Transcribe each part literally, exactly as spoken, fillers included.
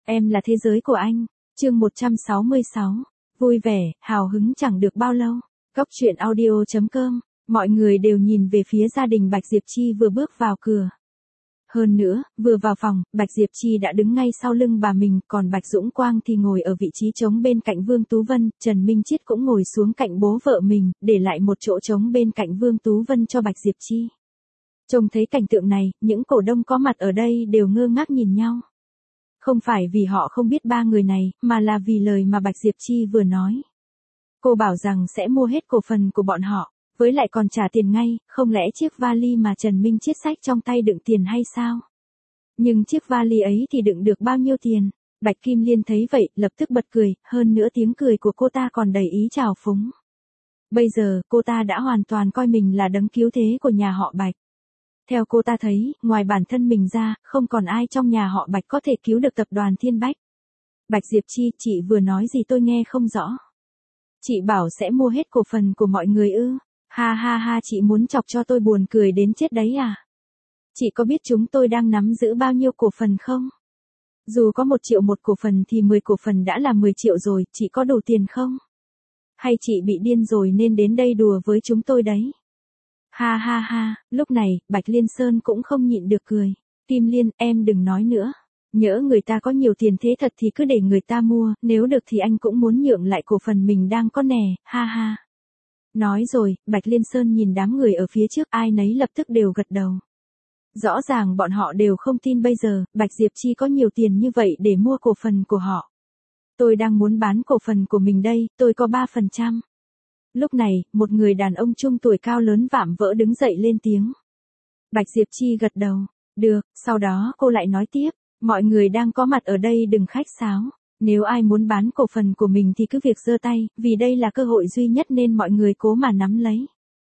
Em là thế giới của anh. Chương một trăm sáu mươi sáu. Vui vẻ, hào hứng chẳng được bao lâu. Góc truyện audio chấm com. Mọi người đều nhìn về phía gia đình Bạch Diệp Chi vừa bước vào cửa. Hơn nữa, vừa vào phòng, Bạch Diệp Chi đã đứng ngay sau lưng bà mình, còn Bạch Dũng Quang thì ngồi ở vị trí trống bên cạnh Vương Tú Vân, Trần Minh Chiết cũng ngồi xuống cạnh bố vợ mình, để lại một chỗ trống bên cạnh Vương Tú Vân cho Bạch Diệp Chi. Trông thấy cảnh tượng này, những cổ đông có mặt ở đây đều ngơ ngác nhìn nhau. Không phải vì họ không biết ba người này, mà là vì lời mà Bạch Diệp Chi vừa nói. Cô bảo rằng sẽ mua hết cổ phần của bọn họ, với lại còn trả tiền ngay, không lẽ chiếc vali mà Trần Minh Chiết xách trong tay đựng tiền hay sao? Nhưng chiếc vali ấy thì đựng được bao nhiêu tiền? Bạch Kim Liên thấy vậy, lập tức bật cười, hơn nữa tiếng cười của cô ta còn đầy ý trào phúng. Bây giờ, cô ta đã hoàn toàn coi mình là đấng cứu thế của nhà họ Bạch. Theo cô ta thấy, ngoài bản thân mình ra, không còn ai trong nhà họ Bạch có thể cứu được tập đoàn Thiên Bách. Bạch Diệp Chi, chị vừa nói gì tôi nghe không rõ. Chị bảo sẽ mua hết cổ phần của mọi người ư? Ha ha ha, chị muốn chọc cho tôi buồn cười đến chết đấy à? Chị có biết chúng tôi đang nắm giữ bao nhiêu cổ phần không? Dù có một triệu một cổ phần thì mười cổ phần đã là mười triệu rồi, chị có đủ tiền không? Hay chị bị điên rồi nên đến đây đùa với chúng tôi đấy? Ha ha ha, lúc này, Bạch Liên Sơn cũng không nhịn được cười. Kim Liên, em đừng nói nữa. Nhỡ người ta có nhiều tiền thế thật thì cứ để người ta mua, nếu được thì anh cũng muốn nhượng lại cổ phần mình đang có nè, ha ha. Nói rồi, Bạch Liên Sơn nhìn đám người ở phía trước, ai nấy lập tức đều gật đầu. Rõ ràng bọn họ đều không tin bây giờ, Bạch Diệp Chi có nhiều tiền như vậy để mua cổ phần của họ. Tôi đang muốn bán cổ phần của mình đây, tôi có ba phần trăm. Lúc này, một người đàn ông trung tuổi cao lớn vạm vỡ đứng dậy lên tiếng. Bạch Diệp Chi gật đầu. Được, sau đó cô lại nói tiếp. Mọi người đang có mặt ở đây đừng khách sáo. Nếu ai muốn bán cổ phần của mình thì cứ việc giơ tay, vì đây là cơ hội duy nhất nên mọi người cố mà nắm lấy.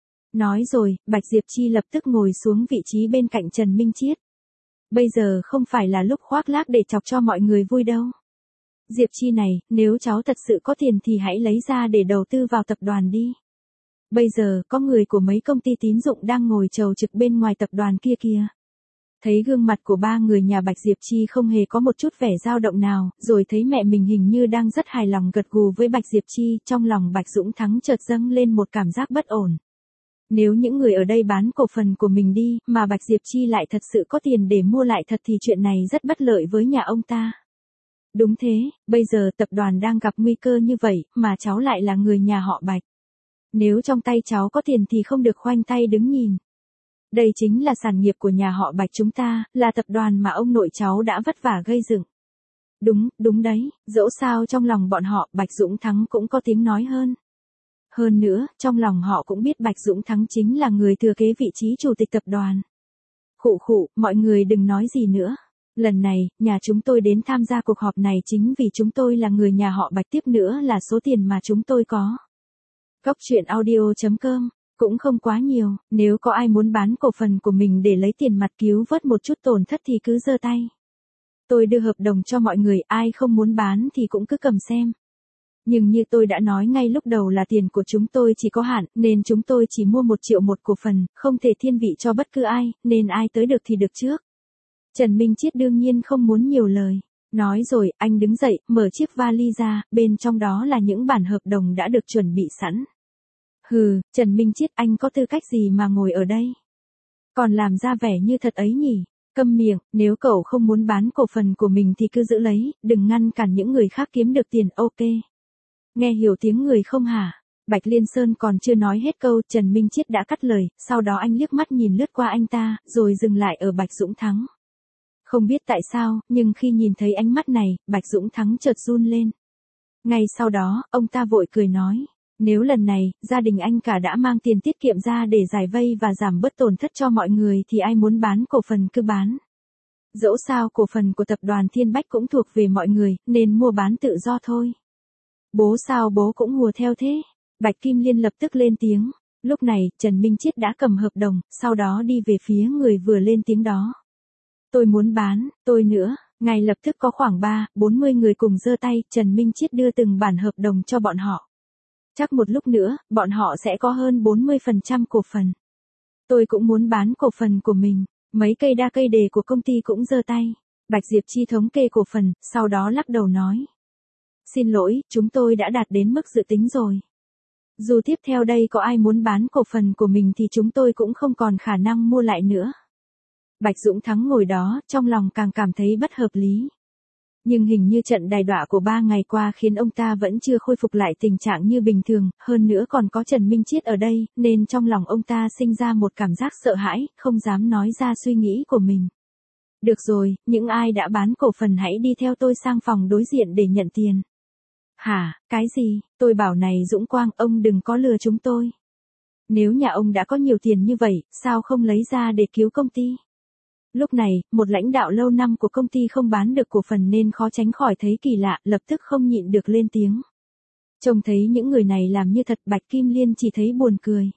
Nói rồi, Bạch Diệp Chi lập tức ngồi xuống vị trí bên cạnh Trần Minh Chiết. Bây giờ không phải là lúc khoác lác để chọc cho mọi người vui đâu. Diệp Chi này, nếu cháu thật sự có tiền thì hãy lấy ra để đầu tư vào tập đoàn đi. Bây giờ, có người của mấy công ty tín dụng đang ngồi chầu trực bên ngoài tập đoàn kia kìa. Thấy gương mặt của ba người nhà Bạch Diệp Chi không hề có một chút vẻ dao động nào, rồi thấy mẹ mình hình như đang rất hài lòng gật gù với Bạch Diệp Chi, trong lòng Bạch Dũng Thắng chợt dâng lên một cảm giác bất ổn. Nếu những người ở đây bán cổ phần của mình đi, mà Bạch Diệp Chi lại thật sự có tiền để mua lại thật thì chuyện này rất bất lợi với nhà ông ta. Đúng thế, bây giờ tập đoàn đang gặp nguy cơ như vậy, mà cháu lại là người nhà họ Bạch. Nếu trong tay cháu có tiền thì không được khoanh tay đứng nhìn. Đây chính là sản nghiệp của nhà họ Bạch chúng ta, là tập đoàn mà ông nội cháu đã vất vả gây dựng. Đúng, đúng đấy, dẫu sao trong lòng bọn họ, Bạch Dũng Thắng cũng có tiếng nói hơn. Hơn nữa, trong lòng họ cũng biết Bạch Dũng Thắng chính là người thừa kế vị trí chủ tịch tập đoàn. Khụ khụ, mọi người đừng nói gì nữa. Lần này, nhà chúng tôi đến tham gia cuộc họp này chính vì chúng tôi là người nhà họ Bạch, tiếp nữa là số tiền mà chúng tôi có. Góc truyện audio chấm com, cũng không quá nhiều, nếu có ai muốn bán cổ phần của mình để lấy tiền mặt cứu vớt một chút tổn thất thì cứ giơ tay. Tôi đưa hợp đồng cho mọi người, ai không muốn bán thì cũng cứ cầm xem. Nhưng như tôi đã nói ngay lúc đầu là tiền của chúng tôi chỉ có hạn, nên chúng tôi chỉ mua một triệu một cổ phần, không thể thiên vị cho bất cứ ai, nên ai tới được thì được trước. Trần Minh Chiết đương nhiên không muốn nhiều lời. Nói rồi, anh đứng dậy, mở chiếc vali ra, bên trong đó là những bản hợp đồng đã được chuẩn bị sẵn. Hừ, Trần Minh Chiết, anh có tư cách gì mà ngồi ở đây? Còn làm ra vẻ như thật ấy nhỉ? Câm miệng, nếu cậu không muốn bán cổ phần của mình thì cứ giữ lấy, đừng ngăn cản những người khác kiếm được tiền, ok. Nghe hiểu tiếng người không hả? Bạch Liên Sơn còn chưa nói hết câu, Trần Minh Chiết đã cắt lời, sau đó anh liếc mắt nhìn lướt qua anh ta, rồi dừng lại ở Bạch Dũng Thắng. Không biết tại sao, nhưng khi nhìn thấy ánh mắt này, Bạch Dũng Thắng chợt run lên. Ngay sau đó, ông ta vội cười nói, nếu lần này, gia đình anh cả đã mang tiền tiết kiệm ra để giải vây và giảm bớt tổn thất cho mọi người thì ai muốn bán cổ phần cứ bán. Dẫu sao cổ phần của tập đoàn Thiên Bách cũng thuộc về mọi người, nên mua bán tự do thôi. Bố sao bố cũng hùa theo thế? Bạch Kim Liên lập tức lên tiếng. Lúc này, Trần Minh Chiết đã cầm hợp đồng, sau đó đi về phía người vừa lên tiếng đó. Tôi muốn bán, tôi nữa. Ngay lập tức có khoảng ba, bốn mươi người cùng giơ tay, Trần Minh Chiết đưa từng bản hợp đồng cho bọn họ. Chắc một lúc nữa, bọn họ sẽ có hơn bốn mươi phần trăm cổ phần. Tôi cũng muốn bán cổ phần của mình. Mấy cây đa cây đề của công ty cũng giơ tay. Bạch Diệp Chi thống kê cổ phần, sau đó lắc đầu nói. Xin lỗi, chúng tôi đã đạt đến mức dự tính rồi. Dù tiếp theo đây có ai muốn bán cổ phần của mình thì chúng tôi cũng không còn khả năng mua lại nữa. Bạch Dũng Thắng ngồi đó, trong lòng càng cảm thấy bất hợp lý. Nhưng hình như trận đày đọa của ba ngày qua khiến ông ta vẫn chưa khôi phục lại tình trạng như bình thường, hơn nữa còn có Trần Minh Chiết ở đây, nên trong lòng ông ta sinh ra một cảm giác sợ hãi, không dám nói ra suy nghĩ của mình. Được rồi, những ai đã bán cổ phần hãy đi theo tôi sang phòng đối diện để nhận tiền. Hả, cái gì, tôi bảo này Dũng Quang, ông đừng có lừa chúng tôi. Nếu nhà ông đã có nhiều tiền như vậy, sao không lấy ra để cứu công ty? Lúc này, một lãnh đạo lâu năm của công ty không bán được cổ phần nên khó tránh khỏi thấy kỳ lạ, lập tức không nhịn được lên tiếng. Trông thấy những người này làm như thật, Bạch Kim Liên chỉ thấy buồn cười.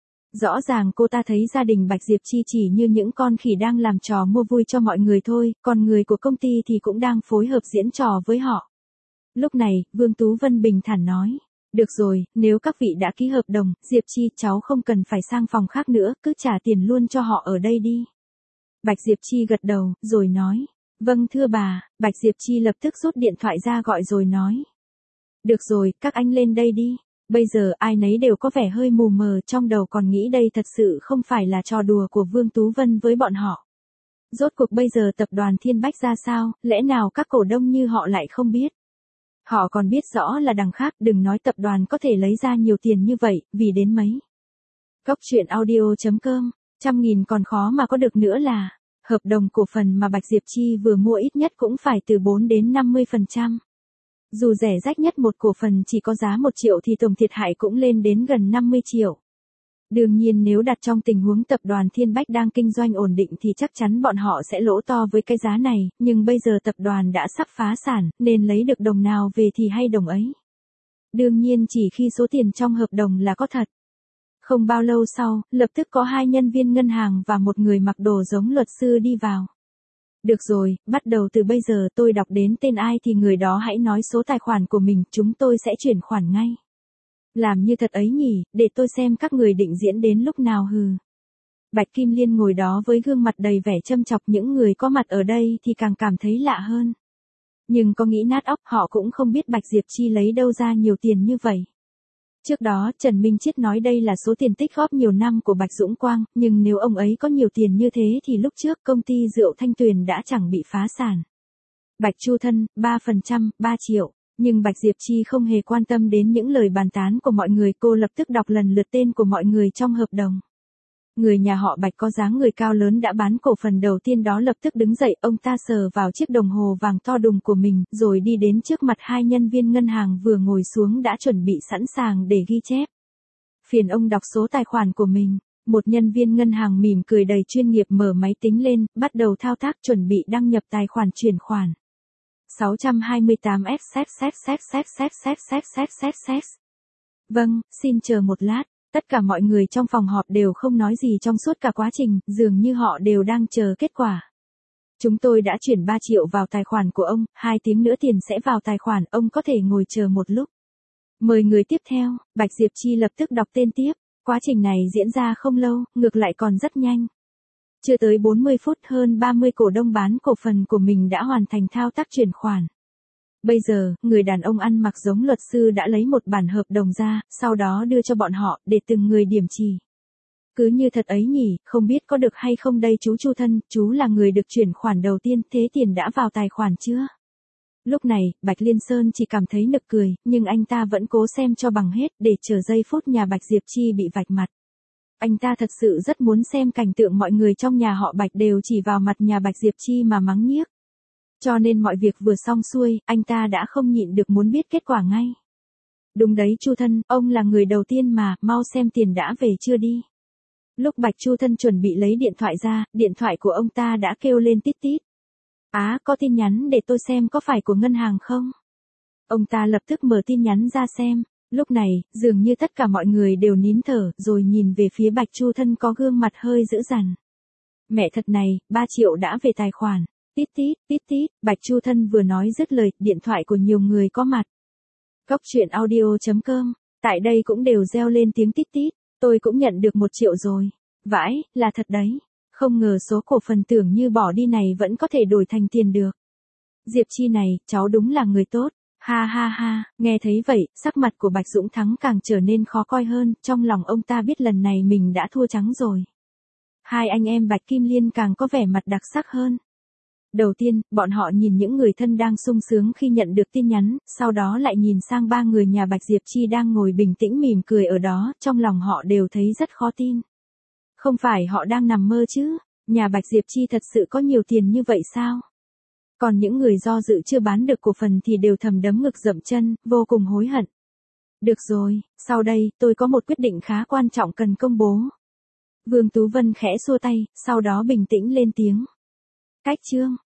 Rõ ràng cô ta thấy gia đình Bạch Diệp Chi chỉ như những con khỉ đang làm trò mua vui cho mọi người thôi, còn người của công ty thì cũng đang phối hợp diễn trò với họ. Lúc này, Vương Tú Vân bình thản nói. Được rồi, nếu các vị đã ký hợp đồng, Diệp Chi cháu không cần phải sang phòng khác nữa, cứ trả tiền luôn cho họ ở đây đi. Bạch Diệp Chi gật đầu, rồi nói. Vâng thưa bà, Bạch Diệp Chi lập tức rút điện thoại ra gọi rồi nói. Được rồi, các anh lên đây đi. Bây giờ ai nấy đều có vẻ hơi mù mờ, trong đầu còn nghĩ đây thật sự không phải là trò đùa của Vương Tú Vân với bọn họ. Rốt cuộc bây giờ tập đoàn Thiên Bách ra sao, lẽ nào các cổ đông như họ lại không biết? Họ còn biết rõ là đằng khác, đừng nói tập đoàn có thể lấy ra nhiều tiền như vậy, vì đến mấy. Cốc truyện audio chấm com, trăm nghìn còn khó mà có được nữa là, hợp đồng cổ phần mà Bạch Diệp Chi vừa mua ít nhất cũng phải từ bốn đến năm mươi phần trăm. Dù rẻ rách nhất một cổ phần chỉ có giá một triệu thì tổng thiệt hại cũng lên đến gần năm mươi triệu. Đương nhiên nếu đặt trong tình huống tập đoàn Thiên Bách đang kinh doanh ổn định thì chắc chắn bọn họ sẽ lỗ to với cái giá này, nhưng bây giờ tập đoàn đã sắp phá sản, nên lấy được đồng nào về thì hay đồng ấy. Đương nhiên chỉ khi số tiền trong hợp đồng là có thật. Không bao lâu sau, lập tức có hai nhân viên ngân hàng và một người mặc đồ giống luật sư đi vào. Được rồi, bắt đầu từ bây giờ tôi đọc đến tên ai thì người đó hãy nói số tài khoản của mình, chúng tôi sẽ chuyển khoản ngay. Làm như thật ấy nhỉ, để tôi xem các người định diễn đến lúc nào hừ. Bạch Kim Liên ngồi đó với gương mặt đầy vẻ châm chọc, những người có mặt ở đây thì càng cảm thấy lạ hơn. Nhưng có nghĩ nát óc, họ cũng không biết Bạch Diệp Chi lấy đâu ra nhiều tiền như vậy. Trước đó, Trần Minh Chiết nói đây là số tiền tích góp nhiều năm của Bạch Dũng Quang, nhưng nếu ông ấy có nhiều tiền như thế thì lúc trước công ty rượu Thanh Tuyền đã chẳng bị phá sản. Bạch Chu Thân, ba phần trăm, ba triệu. Nhưng Bạch Diệp Chi không hề quan tâm đến những lời bàn tán của mọi người, cô lập tức đọc lần lượt tên của mọi người trong hợp đồng. Người nhà họ Bạch có dáng người cao lớn đã bán cổ phần đầu tiên đó lập tức đứng dậy, ông ta sờ vào chiếc đồng hồ vàng to đùng của mình, rồi đi đến trước mặt hai nhân viên ngân hàng vừa ngồi xuống đã chuẩn bị sẵn sàng để ghi chép. Phiền ông đọc số tài khoản của mình. Một nhân viên ngân hàng mỉm cười đầy chuyên nghiệp mở máy tính lên, bắt đầu thao tác chuẩn bị đăng nhập tài khoản chuyển khoản. sáu trăm hai mươi tám F S S S S S S S S S. Vâng, xin chờ một lát. Tất cả mọi người trong phòng họp đều không nói gì trong suốt cả quá trình, dường như họ đều đang chờ kết quả. Chúng tôi đã chuyển ba triệu vào tài khoản của ông, hai tiếng nữa tiền sẽ vào tài khoản, ông có thể ngồi chờ một lúc. Mời người tiếp theo, Bạch Diệp Chi lập tức đọc tên tiếp. Quá trình này diễn ra không lâu, ngược lại còn rất nhanh. Chưa tới bốn mươi phút, hơn ba mươi cổ đông bán cổ phần của mình đã hoàn thành thao tác chuyển khoản. Bây giờ, người đàn ông ăn mặc giống luật sư đã lấy một bản hợp đồng ra, sau đó đưa cho bọn họ, để từng người điểm chỉ. Cứ như thật ấy nhỉ, không biết có được hay không đây chú Chu Thân, chú là người được chuyển khoản đầu tiên, thế tiền đã vào tài khoản chưa? Lúc này, Bạch Liên Sơn chỉ cảm thấy nực cười, nhưng anh ta vẫn cố xem cho bằng hết, để chờ giây phút nhà Bạch Diệp Chi bị vạch mặt. Anh ta thật sự rất muốn xem cảnh tượng mọi người trong nhà họ Bạch đều chỉ vào mặt nhà Bạch Diệp Chi mà mắng nhiếc. Cho nên mọi việc vừa xong xuôi, anh ta đã không nhịn được muốn biết kết quả ngay. Đúng đấy Chu Thân, ông là người đầu tiên mà, mau xem tiền đã về chưa đi. Lúc Bạch Chu Thân chuẩn bị lấy điện thoại ra, điện thoại của ông ta đã kêu lên tít tít. Á, à, có tin nhắn để tôi xem có phải của ngân hàng không? Ông ta lập tức mở tin nhắn ra xem. Lúc này, dường như tất cả mọi người đều nín thở, rồi nhìn về phía Bạch Chu Thân có gương mặt hơi dữ dằn. Mẹ thật này, ba triệu đã về tài khoản. Tít tít, tít tít, Bạch Chu Thân vừa nói dứt lời, điện thoại của nhiều người có mặt. Cốc truyện audio chấm com, tại đây cũng đều reo lên tiếng tít tít, tôi cũng nhận được một triệu rồi. Vãi, là thật đấy. Không ngờ số cổ phần tưởng như bỏ đi này vẫn có thể đổi thành tiền được. Diệp Chi này, cháu đúng là người tốt. Ha ha ha, nghe thấy vậy, sắc mặt của Bạch Dũng Thắng càng trở nên khó coi hơn, trong lòng ông ta biết lần này mình đã thua trắng rồi. Hai anh em Bạch Kim Liên càng có vẻ mặt đặc sắc hơn. Đầu tiên, bọn họ nhìn những người thân đang sung sướng khi nhận được tin nhắn, sau đó lại nhìn sang ba người nhà Bạch Diệp Chi đang ngồi bình tĩnh mỉm cười ở đó, trong lòng họ đều thấy rất khó tin. Không phải họ đang nằm mơ chứ, nhà Bạch Diệp Chi thật sự có nhiều tiền như vậy sao? Còn những người do dự chưa bán được cổ phần thì đều thầm đấm ngực dậm chân, vô cùng hối hận. Được rồi, sau đây, tôi có một quyết định khá quan trọng cần công bố. Vương Tú Vân khẽ xua tay, sau đó bình tĩnh lên tiếng. Cách chương